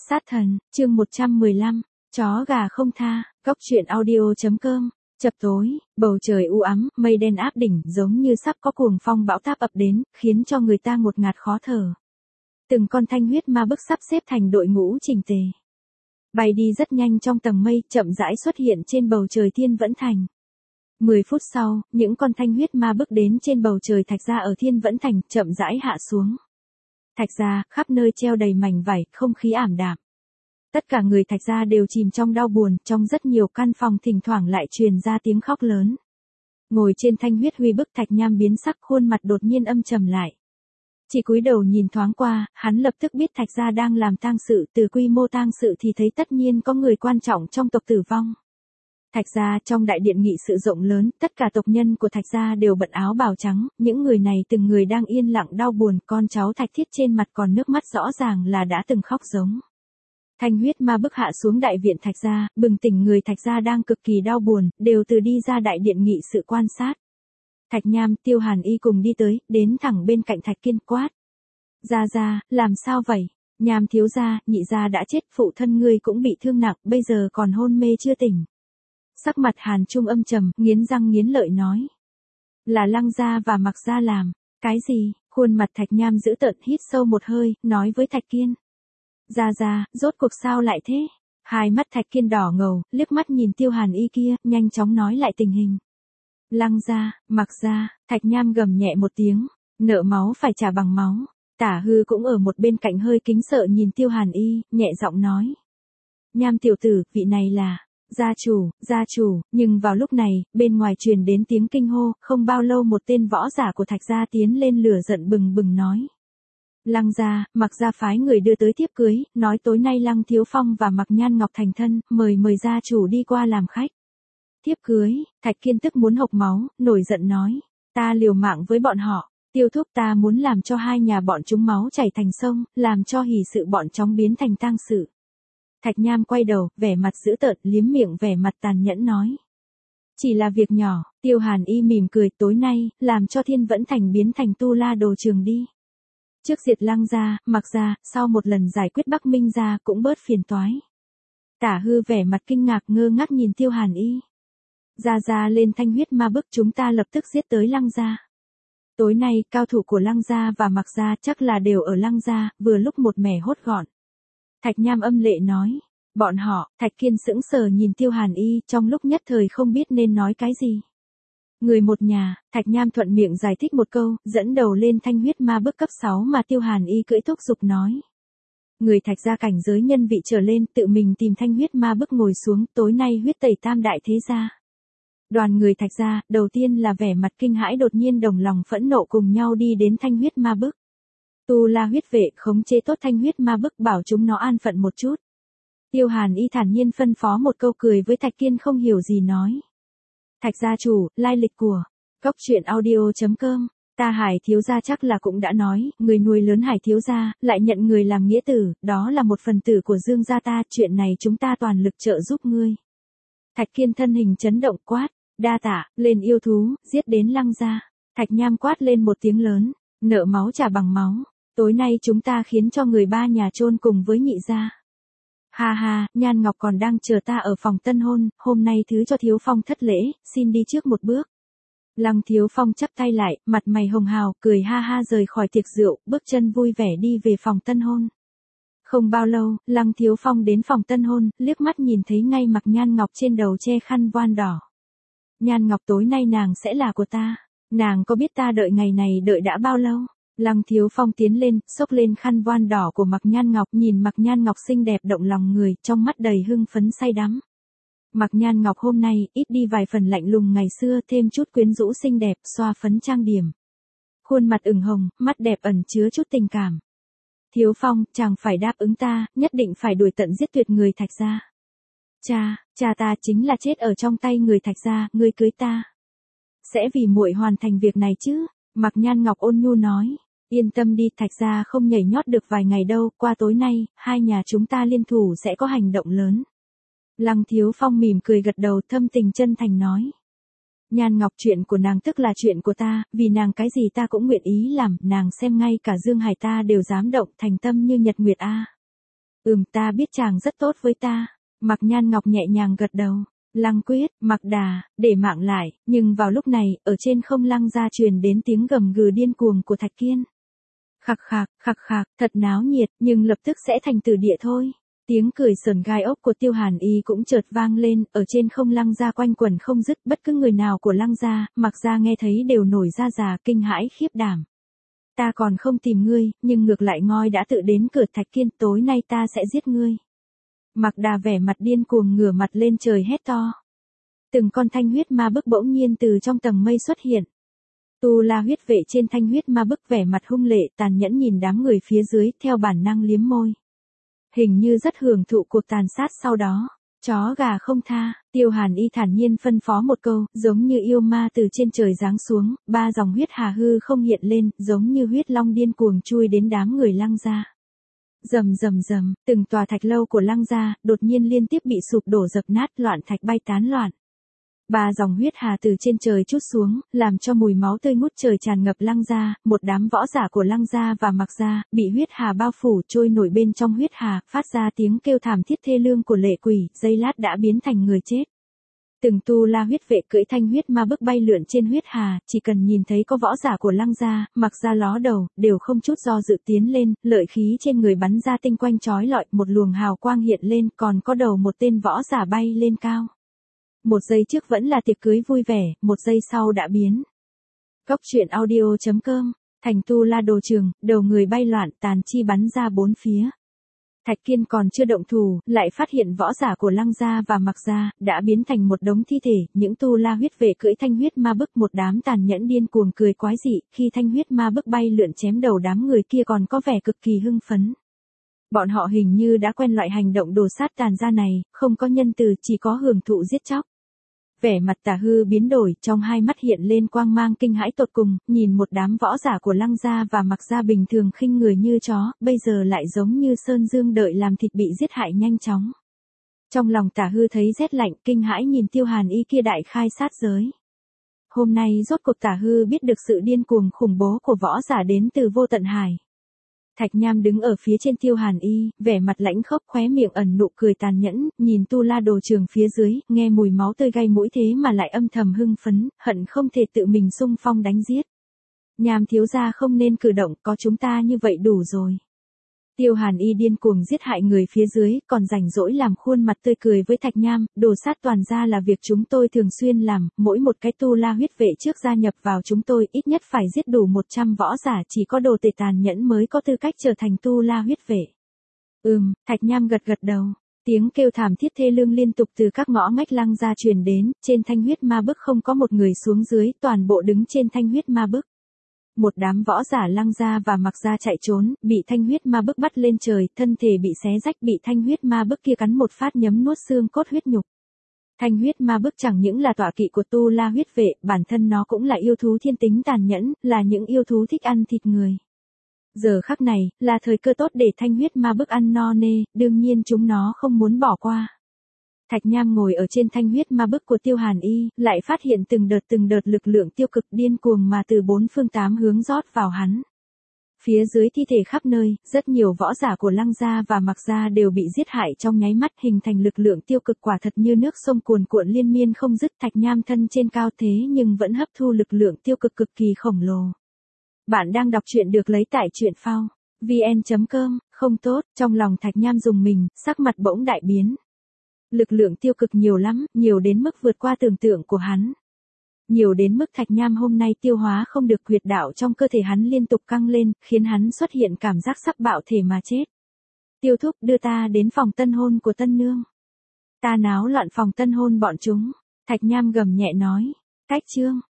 Sát thần, chương 115, chó gà không tha, góc truyện audio.com. Chập tối, bầu trời u ám, mây đen áp đỉnh giống như sắp có cuồng phong bão táp ập đến, khiến cho người ta ngột ngạt khó thở. Từng con thanh huyết ma bức sắp xếp thành đội ngũ chỉnh tề. Bay đi rất nhanh trong tầng mây, chậm rãi xuất hiện trên bầu trời Thiên Vẫn Thành. 10 phút sau, những con thanh huyết ma bức đến trên bầu trời Thạch Gia ở Thiên Vẫn Thành, chậm rãi hạ xuống. Thạch Gia, khắp nơi treo đầy mảnh vải, không khí ảm đạm. Tất cả người Thạch Gia đều chìm trong đau buồn, trong rất nhiều căn phòng thỉnh thoảng lại truyền ra tiếng khóc lớn. Ngồi trên thanh huyết huy bức Thạch Nham biến sắc, khuôn mặt đột nhiên âm trầm lại. Chỉ cúi đầu nhìn thoáng qua, hắn lập tức biết Thạch Gia đang làm tang sự, từ quy mô tang sự thì thấy tất nhiên có người quan trọng trong tộc tử vong. Thạch Gia trong đại điện nghị sự rộng lớn, tất cả tộc nhân của Thạch Gia đều bận áo bào trắng, những người này từng người đang yên lặng đau buồn, con cháu Thạch Thiết trên mặt còn nước mắt rõ ràng là đã từng khóc giống. Thanh huyết ma bức hạ xuống đại viện Thạch Gia, bừng tỉnh người Thạch Gia đang cực kỳ đau buồn, đều từ đi ra đại điện nghị sự quan sát. Thạch Nham, Tiêu Hàn Y cùng đi tới, đến thẳng bên cạnh Thạch Kiên quát. Gia, làm sao vậy? Nham thiếu gia, nhị gia đã chết, phụ thân ngươi cũng bị thương nặng, bây giờ còn hôn mê chưa tỉnh. Sắc mặt Hàn Trung âm trầm, nghiến răng nghiến lợi nói. Là Lăng gia và Mặc gia làm. Cái gì? Khuôn mặt Thạch Nham dữ tợn, hít sâu một hơi, nói với Thạch Kiên. Gia, rốt cuộc sao lại thế? Hai mắt Thạch Kiên đỏ ngầu, liếc mắt nhìn Tiêu Hàn Y kia, nhanh chóng nói lại tình hình. Lăng gia, Mặc gia, Thạch Nham gầm nhẹ một tiếng, nợ máu phải trả bằng máu. Tả Hư cũng ở một bên cạnh hơi kính sợ nhìn Tiêu Hàn Y, nhẹ giọng nói. Nham tiểu tử, vị này là gia chủ, nhưng vào lúc này, bên ngoài truyền đến tiếng kinh hô, không bao lâu một tên võ giả của Thạch Gia tiến lên lửa giận bừng bừng nói. Lăng gia, Mặc gia phái người đưa tới thiếp cưới, nói tối nay Lăng Thiếu Phong và Mặc Nhan Ngọc thành thân, mời gia chủ đi qua làm khách. Thiếp cưới, Thạch Kiên tức muốn hộc máu, nổi giận nói, ta liều mạng với bọn họ, Tiêu thúc ta muốn làm cho hai nhà bọn chúng máu chảy thành sông, làm cho hỷ sự bọn chóng biến thành tang sự. Thạch Nham quay đầu, vẻ mặt dữ tợn, liếm miệng vẻ mặt tàn nhẫn nói. Chỉ là việc nhỏ, Tiêu Hàn Y mỉm cười, tối nay, làm cho Thiên Vẫn Thành biến thành tu la đồ trường đi. Trước diệt Lăng gia, Mặc gia, sau một lần giải quyết Bắc Minh gia cũng bớt phiền toái. Tả Hư vẻ mặt kinh ngạc ngơ ngác nhìn Tiêu Hàn Y. Gia lên thanh huyết ma bức, chúng ta lập tức giết tới Lăng gia. Tối nay, cao thủ của Lăng gia và Mặc gia chắc là đều ở Lăng gia, vừa lúc một mẻ hốt gọn. Thạch Nham âm lệ nói. Bọn họ, Thạch Kiên sững sờ nhìn Tiêu Hàn Y, trong lúc nhất thời không biết nên nói cái gì. Người một nhà, Thạch Nham thuận miệng giải thích một câu, dẫn đầu lên thanh huyết ma bức cấp 6 mà Tiêu Hàn Y cưỡi thúc giục nói. Người Thạch Gia cảnh giới nhân vị trở lên, tự mình tìm thanh huyết ma bức ngồi xuống, tối nay huyết tẩy tam đại thế gia. Đoàn người Thạch Gia, đầu tiên là vẻ mặt kinh hãi, đột nhiên đồng lòng phẫn nộ cùng nhau đi đến thanh huyết ma bức. Tu la huyết vệ khống chế tốt thanh huyết ma bức, bảo chúng nó an phận một chút. Tiêu Hàn Y thản nhiên phân phó một câu, cười với Thạch Kiên không hiểu gì nói. Thạch gia chủ, lai lịch của góc truyện audio.com. Ta Hải thiếu gia chắc là cũng đã nói, người nuôi lớn Hải thiếu gia, lại nhận người làm nghĩa tử, đó là một phần tử của Dương gia ta, chuyện này chúng ta toàn lực trợ giúp ngươi. Thạch Kiên thân hình chấn động quát, đa tạ, lên yêu thú, giết đến Lăng gia. Thạch Nham quát lên một tiếng lớn, nợ máu trả bằng máu, tối nay chúng ta khiến cho người ba nhà chôn cùng với nhị gia. Ha, Nhan Ngọc còn đang chờ ta ở phòng tân hôn, hôm nay thứ cho Thiếu Phong thất lễ, xin đi trước một bước. Lăng Thiếu Phong chắp tay lại, mặt mày hồng hào, cười ha rời khỏi tiệc rượu, bước chân vui vẻ đi về phòng tân hôn. Không bao lâu, Lăng Thiếu Phong đến phòng tân hôn, liếc mắt nhìn thấy ngay Mặc Nhan Ngọc trên đầu che khăn voan đỏ. Nhan Ngọc, tối nay nàng sẽ là của ta, nàng có biết ta đợi ngày này đợi đã bao lâu? Lăng Thiếu Phong tiến lên, xốc lên khăn voan đỏ của Mặc Nhan Ngọc, nhìn Mặc Nhan Ngọc xinh đẹp động lòng người, trong mắt đầy hưng phấn say đắm. Mặc Nhan Ngọc hôm nay, ít đi vài phần lạnh lùng ngày xưa, thêm chút quyến rũ xinh đẹp, xoa phấn trang điểm. Khuôn mặt ửng hồng, mắt đẹp ẩn chứa chút tình cảm. Thiếu Phong, chàng phải đáp ứng ta, nhất định phải đuổi tận giết tuyệt người Thạch gia. Cha ta chính là chết ở trong tay người Thạch gia, ngươi cưới ta. Sẽ vì muội hoàn thành việc này chứ? Mặc Nhan Ngọc ôn nhu nói. Yên tâm đi, Thạch gia không nhảy nhót được vài ngày đâu, qua tối nay, hai nhà chúng ta liên thủ sẽ có hành động lớn. Lăng Thiếu Phong mỉm cười gật đầu, thâm tình chân thành nói. Nhan Ngọc, chuyện của nàng tức là chuyện của ta, vì nàng cái gì ta cũng nguyện ý làm, nàng xem ngay cả Dương Hải ta đều dám động, thành tâm như nhật nguyệt a. Ta biết chàng rất tốt với ta. Mạc Nhan Ngọc nhẹ nhàng gật đầu. Lăng Quyết, Mạc Đà, để mạng lại, nhưng vào lúc này, ở trên không Lăng gia truyền đến tiếng gầm gừ điên cuồng của Thạch Kiên. Khạc khạc, thật náo nhiệt, nhưng lập tức sẽ thành tử địa thôi. Tiếng cười sờn gai ốc của Tiêu Hàn Y cũng chợt vang lên, ở trên không Lăng gia quanh quẩn không dứt, bất cứ người nào của Lăng gia, Mạc gia nghe thấy đều nổi da gà, kinh hãi khiếp đảm. Ta còn không tìm ngươi, nhưng ngược lại ngoi đã tự đến cửa. Thạch Kiên, tối nay ta sẽ giết ngươi. Mạc Đà vẻ mặt điên cuồng ngửa mặt lên trời hét to. Từng con thanh huyết ma bức bỗng nhiên từ trong tầng mây xuất hiện. Tu La huyết vệ trên thanh huyết ma bức vẻ mặt hung lệ tàn nhẫn nhìn đám người phía dưới, theo bản năng liếm môi. Hình như rất hưởng thụ cuộc tàn sát sau đó. Chó gà không tha, Tiêu Hàn Y thản nhiên phân phó một câu, giống như yêu ma từ trên trời giáng xuống, 3 dòng huyết hà hư không hiện lên, giống như huyết long điên cuồng chui đến đám người Lăng gia. Rầm rầm rầm, từng tòa thạch lâu của Lăng gia, đột nhiên liên tiếp bị sụp đổ dập nát, loạn thạch bay tán loạn. 3 dòng huyết hà từ trên trời trút xuống, làm cho mùi máu tươi ngút trời tràn ngập Lăng gia, một đám võ giả của Lăng gia và Mạc gia, bị huyết hà bao phủ trôi nổi bên trong huyết hà, phát ra tiếng kêu thảm thiết thê lương của lệ quỷ, giây lát đã biến thành người chết. Từng Tu La huyết vệ cưỡi thanh huyết ma bức bay lượn trên huyết hà, chỉ cần nhìn thấy có võ giả của Lăng gia, Mạc gia ló đầu, đều không chút do dự tiến lên, lợi khí trên người bắn ra tinh quanh chói lọi, một luồng hào quang hiện lên, còn có đầu một tên võ giả bay lên cao. Một giây trước vẫn là tiệc cưới vui vẻ, một giây sau đã biến. Cốc truyện audio.com, thành Tu La đồ trường, đầu người bay loạn, tàn chi bắn ra bốn phía. Thạch Kiên còn chưa động thủ, lại phát hiện võ giả của Lăng gia và Mạc gia đã biến thành một đống thi thể, những Tu La huyết vệ cưỡi thanh huyết ma bức, một đám tàn nhẫn điên cuồng cười quái dị, khi thanh huyết ma bức bay lượn chém đầu đám người kia còn có vẻ cực kỳ hưng phấn. Bọn họ hình như đã quen loại hành động đồ sát tàn gia này, không có nhân từ, chỉ có hưởng thụ giết chóc. Vẻ mặt Tả Hư biến đổi, trong hai mắt hiện lên quang mang kinh hãi tột cùng, nhìn một đám võ giả của Lăng gia và Mạc gia bình thường khinh người như chó, bây giờ lại giống như sơn dương đợi làm thịt bị giết hại nhanh chóng. Trong lòng Tả Hư thấy rét lạnh, kinh hãi nhìn Tiêu Hàn Y kia đại khai sát giới. Hôm nay rốt cuộc Tả Hư biết được sự điên cuồng khủng bố của võ giả đến từ vô tận hải. Thạch Nham đứng ở phía trên Tiêu Hàn Y, vẻ mặt lãnh khốc, khóe miệng ẩn nụ cười tàn nhẫn, nhìn Tu La đồ trường phía dưới, nghe mùi máu tươi gây mũi thế mà lại âm thầm hưng phấn, hận không thể tự mình xung phong đánh giết. Nham thiếu gia không nên cử động, có chúng ta như vậy đủ rồi. Tiêu Hàn Y điên cuồng giết hại người phía dưới, còn rảnh rỗi làm khuôn mặt tươi cười với Thạch Nham, đồ sát toàn gia là việc chúng tôi thường xuyên làm, mỗi một cái Tu La huyết vệ trước gia nhập vào chúng tôi ít nhất phải giết đủ 100 võ giả, chỉ có đồ tể tàn nhẫn mới có tư cách trở thành Tu La huyết vệ. Thạch Nham gật gật đầu. Tiếng kêu thảm thiết thê lương liên tục từ các ngõ ngách Lăng gia truyền đến, trên thanh huyết ma bức không có một người xuống dưới, toàn bộ đứng trên thanh huyết ma bức. Một đám võ giả Lăng gia và Mạc gia chạy trốn, bị thanh huyết ma bức bắt lên trời, thân thể bị xé rách, bị thanh huyết ma bức kia cắn một phát nhấm nuốt xương cốt huyết nhục. Thanh huyết ma bức chẳng những là tọa kỵ của Tu La huyết vệ, bản thân nó cũng là yêu thú thiên tính tàn nhẫn, là những yêu thú thích ăn thịt người. Giờ khắc này, là thời cơ tốt để thanh huyết ma bức ăn no nê, đương nhiên chúng nó không muốn bỏ qua. Thạch Nham ngồi ở trên thanh huyết ma bức của Tiêu Hàn Y, lại phát hiện từng đợt lực lượng tiêu cực điên cuồng mà từ 4 phương 8 hướng rót vào hắn. Phía dưới thi thể khắp nơi, rất nhiều võ giả của Lăng gia và Mạc gia đều bị giết hại trong nháy mắt, hình thành lực lượng tiêu cực quả thật như nước sông cuồn cuộn liên miên không dứt. Thạch Nham thân trên cao thế nhưng vẫn hấp thu lực lượng tiêu cực cực kỳ khổng lồ. Bạn đang đọc truyện được lấy tại truyện phao vn.com, không tốt, trong lòng Thạch Nham rùng mình, sắc mặt bỗng đại biến. Lực lượng tiêu cực nhiều lắm, nhiều đến mức vượt qua tưởng tượng của hắn. Nhiều đến mức Thạch Nham hôm nay tiêu hóa không được, huyệt đạo trong cơ thể hắn liên tục căng lên, khiến hắn xuất hiện cảm giác sắp bạo thể mà chết. Tiêu thúc, đưa ta đến phòng tân hôn của tân nương. Ta náo loạn phòng tân hôn bọn chúng. Thạch Nham gầm nhẹ nói. Cách chương.